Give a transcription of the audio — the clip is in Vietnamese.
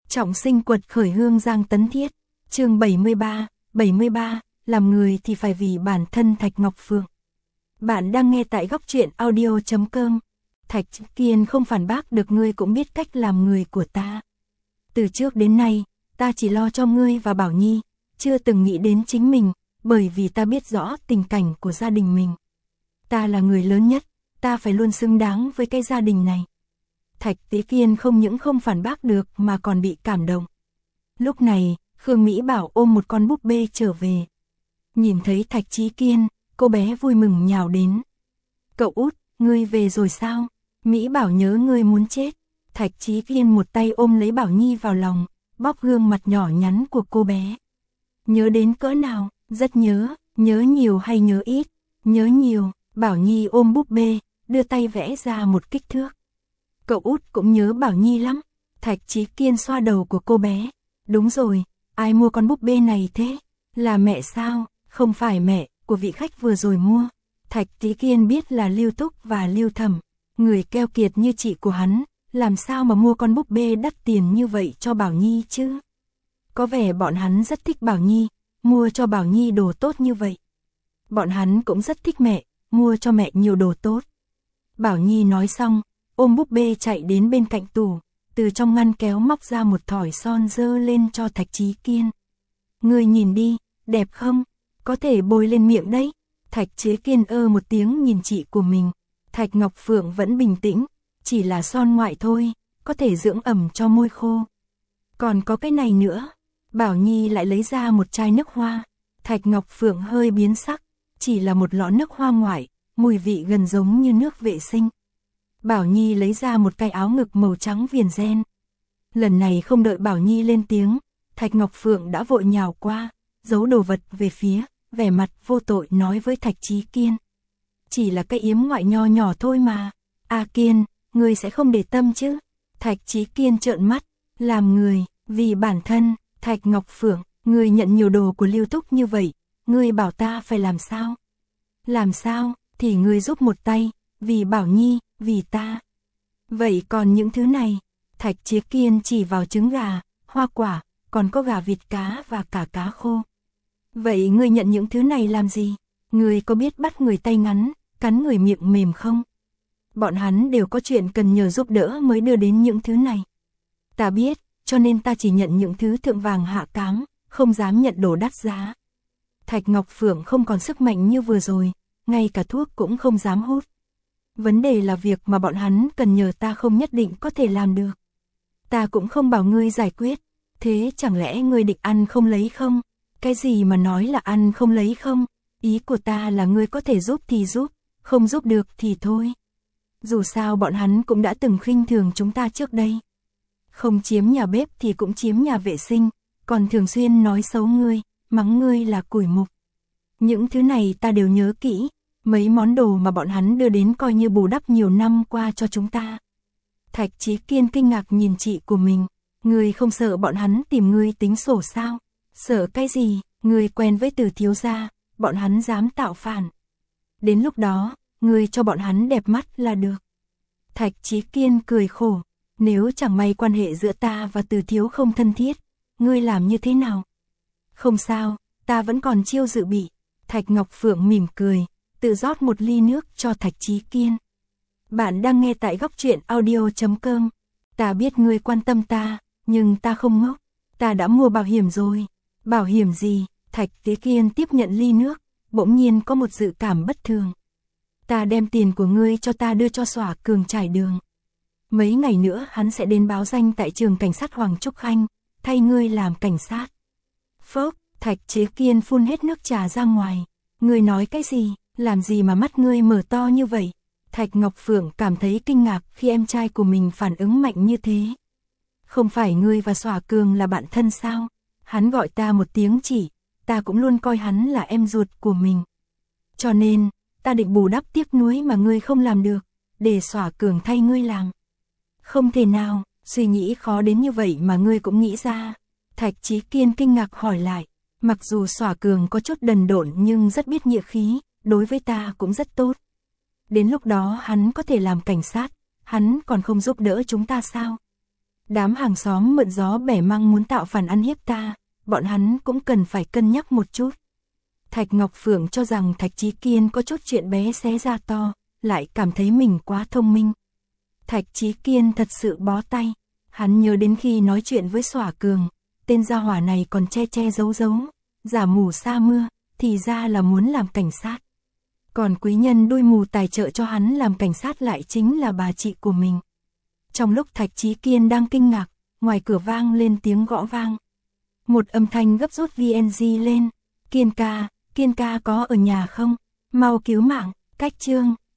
Trọng sinh quật khởi Hương Giang Tấn Thiết, chương 73, làm người thì phải vì bản thân. Thạch Ngọc Phượng. Bạn đang nghe tại góc truyện audio.com. Thạch Kiên không phản bác được, ngươi cũng biết cách làm người của ta. Từ trước đến nay, ta chỉ lo cho ngươi và Bảo Nhi, chưa từng nghĩ đến chính mình, bởi vì ta biết rõ tình cảnh của gia đình mình. Ta là người lớn nhất, ta phải luôn xứng đáng với cái gia đình này. Thạch Tế Kiên không những không phản bác được mà còn bị cảm động. Lúc này, Khương Mỹ Bảo ôm một con búp bê trở về. Nhìn thấy Thạch Chí Kiên, cô bé vui mừng nhào đến. Cậu út, ngươi về rồi sao? Mỹ Bảo nhớ ngươi muốn chết. Thạch Chí Kiên một tay ôm lấy Bảo Nhi vào lòng, bóp gương mặt nhỏ nhắn của cô bé. Nhớ đến cỡ nào? Rất nhớ, nhớ nhiều hay nhớ ít? Nhớ nhiều. Bảo Nhi ôm búp bê, đưa tay vẽ ra một kích thước. Cậu út cũng nhớ Bảo Nhi lắm. Thạch Chí Kiên xoa đầu của cô bé. Đúng rồi, ai mua con búp bê này thế? Là mẹ sao? Không phải mẹ, của vị khách vừa rồi mua. Thạch Chí Kiên biết là Lưu Túc và Lưu Thẩm, người keo kiệt như chị của hắn, làm sao mà mua con búp bê đắt tiền như vậy cho Bảo Nhi chứ? Có vẻ bọn hắn rất thích Bảo Nhi, mua cho Bảo Nhi đồ tốt như vậy. Bọn hắn cũng rất thích mẹ, mua cho mẹ nhiều đồ tốt. Bảo Nhi nói xong, ôm búp bê chạy đến bên cạnh tủ, từ trong ngăn kéo móc ra một thỏi son dơ lên cho Thạch Chí Kiên. Ngươi nhìn đi, đẹp không? Có thể bôi lên miệng đấy. Thạch Chí Kiên một tiếng nhìn chị của mình. Thạch Ngọc Phượng vẫn bình tĩnh, chỉ là son ngoại thôi, có thể dưỡng ẩm cho môi khô. Còn có cái này nữa. Bảo Nhi lại lấy ra một chai nước hoa. Thạch Ngọc Phượng hơi biến sắc, chỉ là một lọ nước hoa ngoại, mùi vị gần giống như nước vệ sinh. Bảo Nhi lấy ra một cái áo ngực màu trắng viền ren. Lần này không đợi Bảo Nhi lên tiếng, Thạch Ngọc Phượng đã vội nhào qua, giấu đồ vật về phía, vẻ mặt vô tội nói với Thạch Chí Kiên. Chỉ là cái yếm ngoại nho nhỏ thôi mà. A Kiên, ngươi sẽ không để tâm chứ? Thạch Chí Kiên trợn mắt, làm người, vì bản thân. Thạch Ngọc Phượng, ngươi nhận nhiều đồ của Lưu Túc như vậy, ngươi bảo ta phải làm sao? Làm sao, thì ngươi giúp một tay, vì Bảo Nhi, vì ta. Vậy còn những thứ này? Thạch Chí Kiên chỉ vào trứng gà, hoa quả, còn có gà vịt cá và cả cá khô. Vậy ngươi nhận những thứ này làm gì? Ngươi có biết bắt người tay ngắn, cắn người miệng mềm không? Bọn hắn đều có chuyện cần nhờ giúp đỡ mới đưa đến những thứ này. Ta biết, cho nên ta chỉ nhận những thứ thượng vàng hạ cám, không dám nhận đồ đắt giá. Thạch Ngọc Phượng không còn sức mạnh như vừa rồi, ngay cả thuốc cũng không dám hút. Vấn đề là việc mà bọn hắn cần nhờ ta không nhất định có thể làm được. Ta cũng không bảo ngươi giải quyết, thế chẳng lẽ ngươi định ăn không lấy không? Cái gì mà nói là ăn không lấy không? Ý của ta là ngươi có thể giúp thì giúp, không giúp được thì thôi. Dù sao bọn hắn cũng đã từng khinh thường chúng ta trước đây. Không chiếm nhà bếp thì cũng chiếm nhà vệ sinh, còn thường xuyên nói xấu ngươi, mắng ngươi là củi mục. Những thứ này ta đều nhớ kỹ, mấy món đồ mà bọn hắn đưa đến coi như bù đắp nhiều năm qua cho chúng ta. Thạch Chí Kiên kinh ngạc nhìn chị của mình, ngươi không sợ bọn hắn tìm ngươi tính sổ sao? Sợ cái gì? Ngươi quen với Từ thiếu gia, bọn hắn dám tạo phản. Đến lúc đó, ngươi cho bọn hắn đẹp mắt là được. Thạch Chí Kiên cười khổ, nếu chẳng may quan hệ giữa ta và Từ thiếu không thân thiết, ngươi làm như thế nào? Không sao, ta vẫn còn chiêu dự bị. Thạch Ngọc Phượng mỉm cười, tự rót một ly nước cho Thạch Chí Kiên. Bạn đang nghe tại góc truyện audio.com. Ta biết ngươi quan tâm ta, nhưng ta không ngốc. Ta đã mua bảo hiểm rồi. Bảo hiểm gì? Thạch Chí Kiên tiếp nhận ly nước, bỗng nhiên có một dự cảm bất thường. Ta đem tiền của ngươi cho ta đưa cho Xỏa Cường trải đường. Mấy ngày nữa hắn sẽ đến báo danh tại trường cảnh sát Hoàng Trúc Khanh, thay ngươi làm cảnh sát. Phốc, Thạch Chí Kiên phun hết nước trà ra ngoài. Ngươi nói cái gì? Làm gì mà mắt ngươi mở to như vậy? Thạch Ngọc Phượng cảm thấy kinh ngạc khi em trai của mình phản ứng mạnh như thế. Không phải ngươi và Xỏa Cường là bạn thân sao? Hắn gọi ta một tiếng chỉ, ta cũng luôn coi hắn là em ruột của mình. Cho nên, ta định bù đắp tiếc nuối mà ngươi không làm được, để Xỏa Cường thay ngươi làm. Không thể nào, suy nghĩ khó đến như vậy mà ngươi cũng nghĩ ra. Thạch Chí Kiên kinh ngạc hỏi lại, mặc dù Xỏa Cường có chút đần độn nhưng rất biết nghĩa khí, đối với ta cũng rất tốt. Đến lúc đó hắn có thể làm cảnh sát, hắn còn không giúp đỡ chúng ta sao? Đám hàng xóm mượn gió bẻ măng muốn tạo phản ăn hiếp ta, bọn hắn cũng cần phải cân nhắc một chút. Thạch Ngọc Phượng cho rằng Thạch Chí Kiên có chút chuyện bé xé ra to, lại cảm thấy mình quá thông minh. Thạch Chí Kiên thật sự bó tay, hắn nhớ đến khi nói chuyện với Xỏa Cường, tên gia hỏa này còn che che giấu giấu, giả mù sa mưa, thì ra là muốn làm cảnh sát. Còn quý nhân đuôi mù tài trợ cho hắn làm cảnh sát lại chính là bà chị của mình. Trong lúc Thạch Chí Kiên đang kinh ngạc, ngoài cửa vang lên tiếng gõ vang. Một âm thanh gấp rút VNG lên, Kiên ca có ở nhà không? Mau cứu mạng, cách chương.